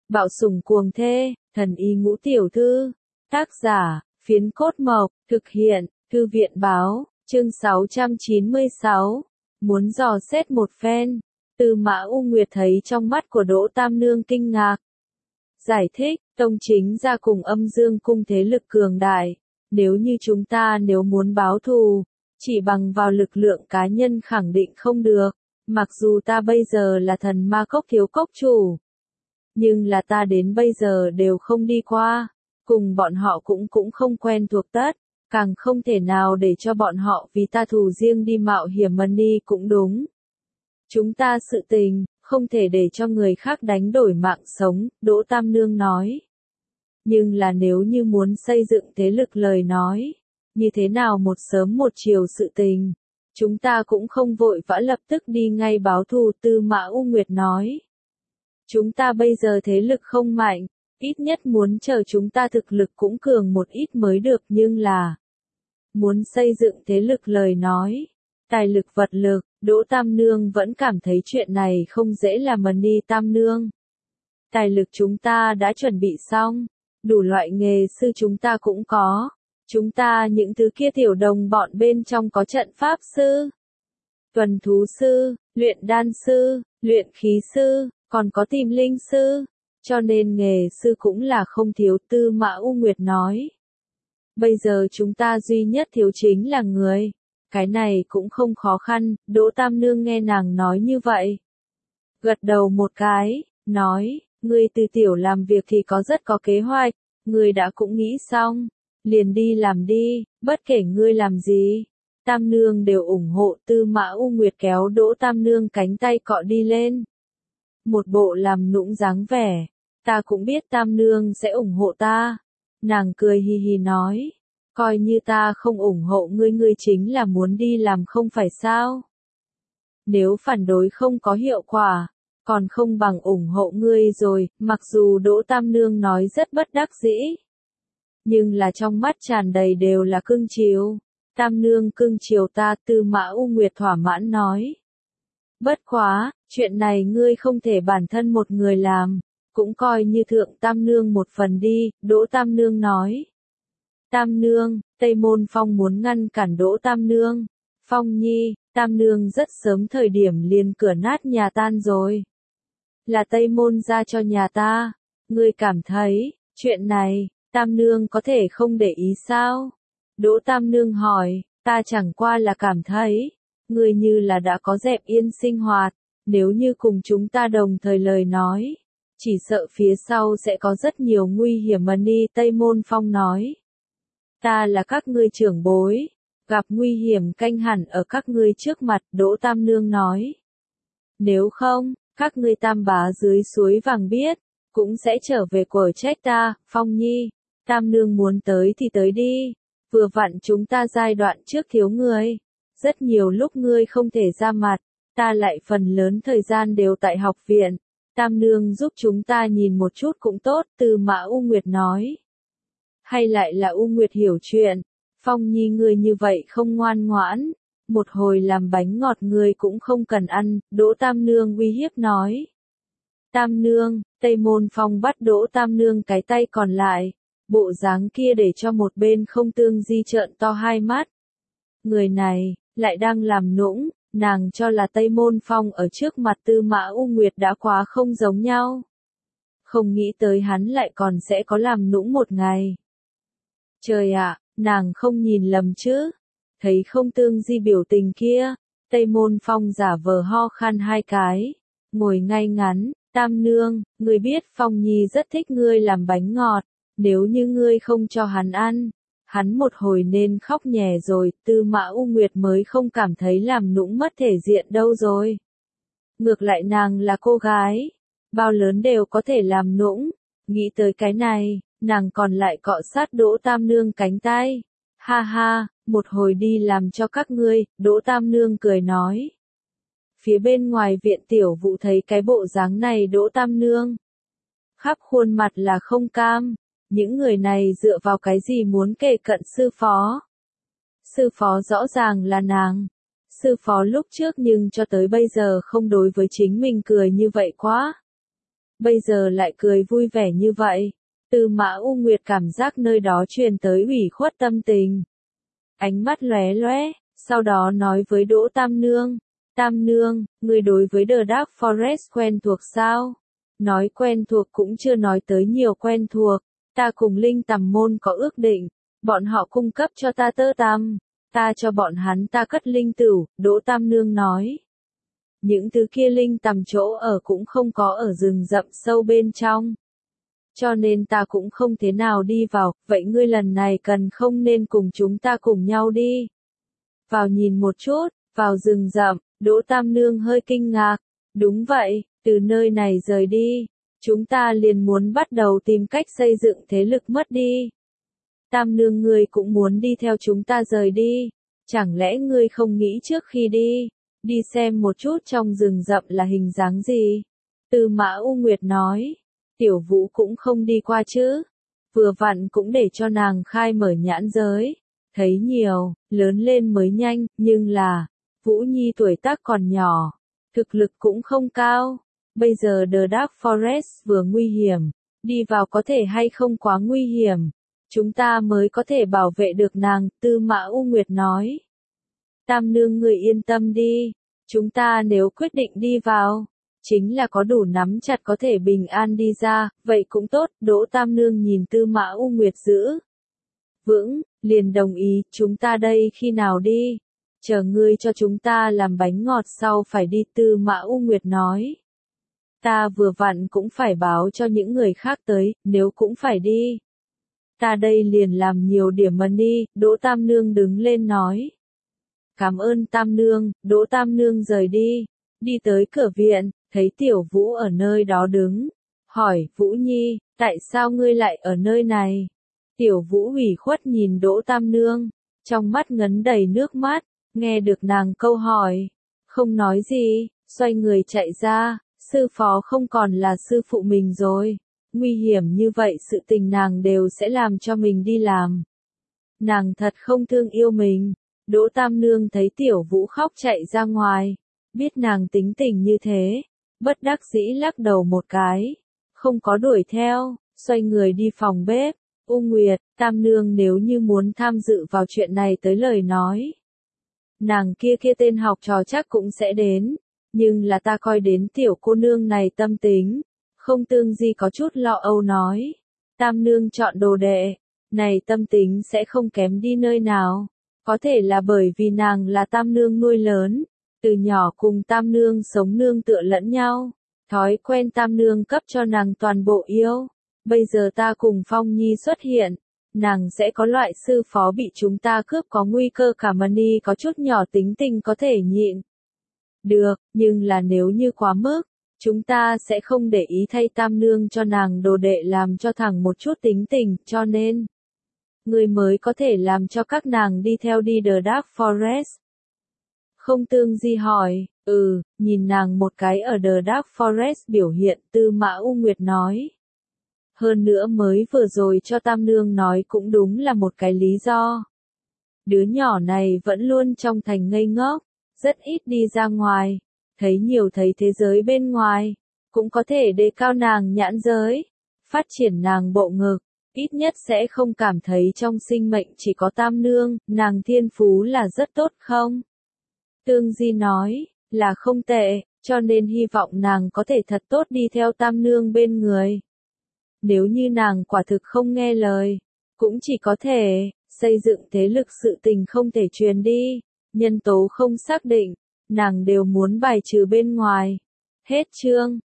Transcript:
Bạo sủng cuồng thê, thần y ngũ tiểu thư. Tác giả, Phiến Cốt Mộc, thực hiện, Thư viện Báo, chương 696. Muốn dò xét một phen. Tư Mã U Nguyệt thấy trong mắt của Đỗ Tam Nương kinh ngạc. Giải thích, Tông Chính gia cùng Âm Dương cung thế lực cường đại. Nếu như chúng ta muốn báo thù, chỉ bằng vào lực lượng cá nhân khẳng định không được. Mặc dù ta bây giờ là thần ma cốc thiếu cốc chủ, nhưng là ta đến bây giờ đều không đi qua, cùng bọn họ cũng không quen thuộc tất, càng không thể nào để cho bọn họ vì ta thù riêng đi mạo hiểm đi cũng đúng. Chúng ta sự tình, không thể để cho người khác đánh đổi mạng sống, Đỗ Tam Nương nói. Nhưng là nếu như muốn xây dựng thế lực lời nói, như thế nào một sớm một chiều sự tình, chúng ta cũng không vội vã lập tức đi ngay báo thù, Tư Mã U Nguyệt nói. Chúng ta bây giờ thế lực không mạnh, ít nhất muốn chờ chúng ta thực lực cũng cường một ít mới được, nhưng là muốn xây dựng thế lực lời nói, tài lực vật lực, Đỗ Tam Nương vẫn cảm thấy chuyện này không dễ làm đi. Tam Nương, tài lực chúng ta đã chuẩn bị xong, đủ loại nghề sư chúng ta cũng có, chúng ta những thứ kia tiểu đồng bọn bên trong có trận pháp sư, tuần thú sư, luyện đan sư, luyện khí sư, còn có tìm linh sư, cho nên nghề sư cũng là không thiếu, Tư Mã U Nguyệt nói. Bây giờ chúng ta duy nhất thiếu chính là người. Cái này cũng không khó khăn, Đỗ Tam Nương nghe nàng nói như vậy. Gật đầu một cái, nói, ngươi từ tiểu làm việc thì rất có kế hoạch, ngươi đã cũng nghĩ xong, liền đi làm đi, bất kể ngươi làm gì. Tam Nương đều ủng hộ, Tư Mã U Nguyệt kéo Đỗ Tam Nương cánh tay cọ đi lên. Một bộ làm nũng dáng vẻ, ta cũng biết Tam Nương sẽ ủng hộ ta. Nàng cười hì hì nói, coi như ta không ủng hộ ngươi, ngươi chính là muốn đi làm không phải sao? Nếu phản đối không có hiệu quả, còn không bằng ủng hộ ngươi rồi, mặc dù Đỗ Tam Nương nói rất bất đắc dĩ. Nhưng là trong mắt tràn đầy đều là cưng chiều. Tam Nương cưng chiều ta, Tư Mã U Nguyệt thỏa mãn nói. Bất quá, chuyện này ngươi không thể bản thân một người làm, cũng coi như thượng Tam Nương một phần đi, Đỗ Tam Nương nói. Tam Nương, Tây Môn Phong muốn ngăn cản Đỗ Tam Nương. Phong Nhi, Tam Nương rất sớm thời điểm liền cửa nát nhà tan rồi. Là Tây Môn ra cho nhà ta, ngươi cảm thấy, chuyện này, Tam Nương có thể không để ý sao? Đỗ Tam Nương hỏi, ta chẳng qua là cảm thấy, ngươi như là đã có dẹp yên sinh hoạt, nếu như cùng chúng ta đồng thời lời nói, chỉ sợ phía sau sẽ có rất nhiều nguy hiểm đi, Tây Môn Phong nói. Ta là các ngươi trưởng bối, gặp nguy hiểm canh hẳn ở các ngươi trước mặt, Đỗ Tam Nương nói. Nếu không, các ngươi Tam bá dưới suối vàng biết, cũng sẽ trở về quở trách ta, Phong Nhi. Tam Nương muốn tới thì tới đi, vừa vặn chúng ta giai đoạn trước thiếu người, rất nhiều lúc ngươi không thể ra mặt, ta lại phần lớn thời gian đều tại học viện. Tam Nương giúp chúng ta nhìn một chút cũng tốt, Tư Mã U Nguyệt nói. Hay lại là U Nguyệt hiểu chuyện, Phong Nhi ngươi như vậy không ngoan ngoãn, một hồi làm bánh ngọt ngươi cũng không cần ăn, Đỗ Tam Nương uy hiếp nói. Tam Nương, Tây Môn Phong bắt Đỗ Tam Nương cái tay còn lại, bộ dáng kia để cho một bên không tương di trợn to hai mắt. Người này, lại đang làm nũng, nàng cho là Tây Môn Phong ở trước mặt Tư Mã U Nguyệt đã quá không giống nhau. Không nghĩ tới hắn lại còn sẽ có làm nũng một ngày. Trời ạ, nàng không nhìn lầm chứ? Thấy không tương di biểu tình kia, Tây Môn Phong giả vờ ho khan hai cái, ngồi ngay ngắn, Tam Nương, ngươi biết Phong Nhi rất thích ngươi làm bánh ngọt, nếu như ngươi không cho hắn ăn, hắn một hồi nên khóc nhè rồi, Tư Mã U Nguyệt mới không cảm thấy làm nũng mất thể diện đâu rồi. Ngược lại nàng là cô gái, bao lớn đều có thể làm nũng, nghĩ tới cái này, nàng còn lại cọ sát Đỗ Tam Nương cánh tay. Ha ha, một hồi đi làm cho các ngươi, Đỗ Tam Nương cười nói. Phía bên ngoài viện Tiểu Vũ thấy cái bộ dáng này Đỗ Tam Nương, khắp khuôn mặt là không cam, những người này dựa vào cái gì muốn kề cận sư phó. Sư phó rõ ràng là nàng, sư phó lúc trước nhưng cho tới bây giờ không đối với chính mình cười như vậy quá. bây giờ lại cười vui vẻ như vậy. Tư Mã U Nguyệt cảm giác nơi đó truyền tới ủy khuất tâm tình. Ánh mắt lóe lóe, sau đó nói với Đỗ Tam Nương. Tam Nương, người đối với The Dark Forest quen thuộc sao? Nói quen thuộc cũng chưa nói tới nhiều quen thuộc. Ta cùng Linh Tầm Môn có ước định. Bọn họ cung cấp cho ta tơ tằm. Ta cho bọn hắn ta cất linh tửu, Đỗ Tam Nương nói. Những thứ kia linh tầm chỗ ở cũng không có ở rừng rậm sâu bên trong. Cho nên ta cũng không thế nào đi vào, vậy ngươi lần này cần không nên cùng chúng ta cùng nhau đi. Vào nhìn một chút, vào rừng rậm, Đỗ Tam Nương hơi kinh ngạc. Đúng vậy, từ nơi này rời đi, chúng ta liền muốn bắt đầu tìm cách xây dựng thế lực mất đi. Tam Nương ngươi cũng muốn đi theo chúng ta rời đi, chẳng lẽ ngươi không nghĩ trước khi đi xem một chút trong rừng rậm là hình dáng gì? Tư Mã U Nguyệt nói, Tiểu Vũ cũng không đi qua chứ, vừa vặn cũng để cho nàng khai mở nhãn giới, thấy nhiều, lớn lên mới nhanh, nhưng là, Vũ Nhi tuổi tác còn nhỏ, thực lực cũng không cao, bây giờ The Dark Forest vừa nguy hiểm, đi vào có thể hay không quá nguy hiểm, chúng ta mới có thể bảo vệ được nàng, Tư Mã U Nguyệt nói. Tam Nương người yên tâm đi, chúng ta nếu quyết định đi vào, chính là có đủ nắm chặt có thể bình an đi ra, vậy cũng tốt, Đỗ Tam Nương nhìn Tư Mã U Nguyệt giữ vững, liền đồng ý, chúng ta đây khi nào đi, chờ ngươi cho chúng ta làm bánh ngọt sau phải đi, Tư Mã U Nguyệt nói. Ta vừa vặn cũng phải báo cho những người khác tới, nếu cũng phải đi. Ta đây liền làm nhiều điểm money, Đỗ Tam Nương đứng lên nói. Cảm ơn Tam Nương, Đỗ Tam Nương rời đi tới cửa viện, thấy Tiểu Vũ ở nơi đó đứng, hỏi, Vũ Nhi, tại sao ngươi lại ở nơi này? Tiểu Vũ ủy khuất nhìn Đỗ Tam Nương, trong mắt ngấn đầy nước mắt, nghe được nàng câu hỏi, không nói gì, xoay người chạy ra, sư phó không còn là sư phụ mình rồi, nguy hiểm như vậy sự tình nàng đều sẽ làm cho mình đi làm. Nàng thật không thương yêu mình. Đỗ Tam Nương thấy Tiểu Vũ khóc chạy ra ngoài, biết nàng tính tình như thế, bất đắc dĩ lắc đầu một cái, không có đuổi theo, xoay người đi phòng bếp. U Nguyệt, Tam Nương nếu như muốn tham dự vào chuyện này tới lời nói, nàng kia tên học trò chắc cũng sẽ đến, nhưng là ta coi đến tiểu cô nương này tâm tính, không tương gì có chút lo âu nói. Tam Nương chọn đồ đệ, này tâm tính sẽ không kém đi nơi nào. Có thể là bởi vì nàng là Tam Nương nuôi lớn, từ nhỏ cùng Tam Nương sống nương tựa lẫn nhau, thói quen Tam Nương cấp cho nàng toàn bộ yêu. Bây giờ ta cùng Phong Nhi xuất hiện, nàng sẽ có loại sư phó bị chúng ta cướp có nguy cơ cả money có chút nhỏ tính tình có thể nhịn. Được, nhưng là nếu như quá mức, chúng ta sẽ không để ý thay Tam Nương cho nàng đồ đệ làm cho thẳng một chút tính tình, cho nên người mới có thể làm cho các nàng đi theo đi The Dark Forest. Không tương di hỏi, nhìn nàng một cái ở The Dark Forest biểu hiện, Tư Mã U Nguyệt nói. Hơn nữa mới vừa rồi cho Tam Nương nói cũng đúng là một cái lý do. Đứa nhỏ này vẫn luôn trong thành ngây ngốc, rất ít đi ra ngoài, thấy nhiều thấy thế giới bên ngoài, cũng có thể đề cao nàng nhãn giới, phát triển nàng bộ ngực. Ít nhất sẽ không cảm thấy trong sinh mệnh chỉ có Tam Nương, nàng thiên phú là rất tốt không? Tương Di nói, là không tệ, cho nên hy vọng nàng có thể thật tốt đi theo Tam Nương bên người. Nếu như nàng quả thực không nghe lời, cũng chỉ có thể, xây dựng thế lực sự tình không thể truyền đi, nhân tố không xác định, nàng đều muốn bài trừ bên ngoài. Hết chương.